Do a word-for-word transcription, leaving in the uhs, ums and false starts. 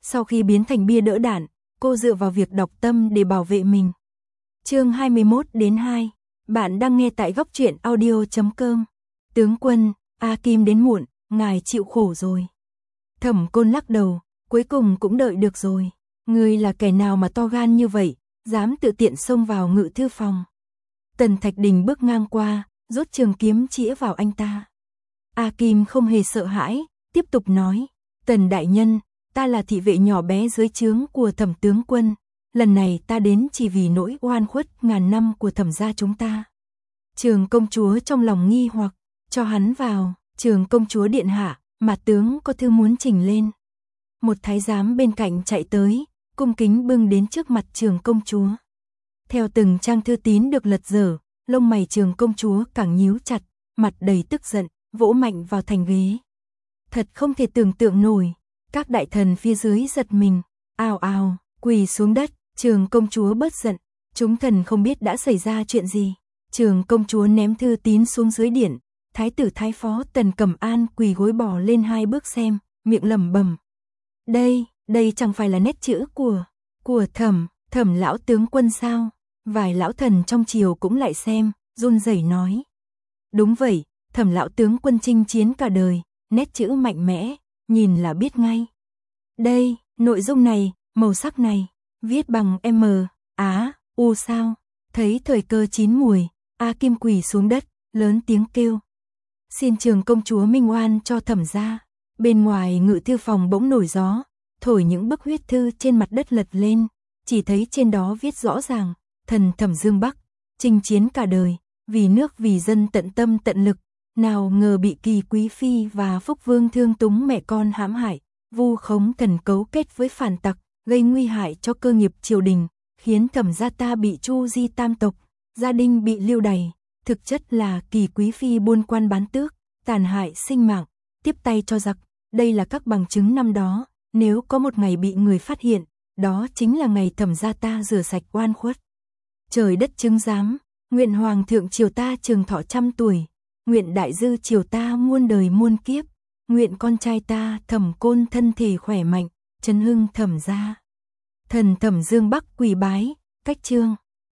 Sau khi biến thành bia đỡ đạn, cô dựa vào việc đọc tâm để bảo vệ mình. Chương hai mươi mốt đến hai. Bạn đang nghe tại góc truyện audio chấm com. Tướng quân, A Kim đến muộn, ngài chịu khổ rồi. Thẩm Côn lắc đầu, cuối cùng cũng đợi được rồi. Ngươi là kẻ nào mà to gan như vậy, dám tự tiện xông vào ngự thư phòng. Tần Thạch Đình bước ngang qua, rút trường kiếm chĩa vào anh ta. A Kim không hề sợ hãi, tiếp tục nói, Tần đại nhân, ta là thị vệ nhỏ bé dưới trướng của Thẩm tướng quân, lần này ta đến chỉ vì nỗi oan khuất ngàn năm của Thẩm gia chúng ta. Trường công chúa trong lòng nghi hoặc, cho hắn vào. Trường công chúa điện hạ, mà tướng có thư muốn trình lên. Một thái giám bên cạnh chạy tới, cung kính bưng đến trước mặt trường công chúa. Theo từng trang thư tín được lật dở, lông mày trường công chúa càng nhíu chặt, mặt đầy tức giận, vỗ mạnh vào thành ghế. Thật không thể tưởng tượng nổi, các đại thần phía dưới giật mình, ào ào, quỳ xuống đất. Trường công chúa bớt giận, chúng thần không biết đã xảy ra chuyện gì. Trường công chúa ném thư tín xuống dưới điện. Thái tử thái phó Tần Cẩm An quỳ gối bò lên hai bước xem, miệng lẩm bẩm. Đây, đây chẳng phải là nét chữ của, của thẩm, thẩm lão tướng quân sao? Vài lão thần trong triều cũng lại xem, run rẩy nói. Đúng vậy, thẩm lão tướng quân chinh chiến cả đời, nét chữ mạnh mẽ, nhìn là biết ngay. Đây, nội dung này, màu sắc này, viết bằng M, Á, U sao? Thấy thời cơ chín mùi, A Kim quỳ xuống đất, lớn tiếng kêu. Xin trường công chúa minh oan cho Thẩm gia. Bên ngoài ngự thư phòng bỗng nổi gió, thổi những bức huyết thư trên mặt đất lật lên, chỉ thấy trên đó viết rõ ràng, thần Thẩm Dương Bắc, chinh chiến cả đời, vì nước vì dân tận tâm tận lực, nào ngờ bị Kỳ quý phi và Phúc Vương thương túng mẹ con hãm hại, vu khống thần cấu kết với phản tặc, gây nguy hại cho cơ nghiệp triều đình, khiến Thẩm gia ta bị chu di tam tộc, gia đình bị lưu đày. Thực chất là Kỳ quý phi buôn quan bán tước, tàn hại sinh mạng, tiếp tay cho giặc. Đây là các bằng chứng năm đó, nếu có một ngày bị người phát hiện, đó chính là ngày Thẩm gia ta rửa sạch oan khuất. Trời đất chứng giám, nguyện hoàng thượng triều ta trường thọ trăm tuổi, nguyện đại dư triều ta muôn đời muôn kiếp, nguyện con trai ta Thẩm Côn thân thể khỏe mạnh, trấn hưng Thẩm gia. Thần Thẩm Dương Bắc quỳ bái, cách chương.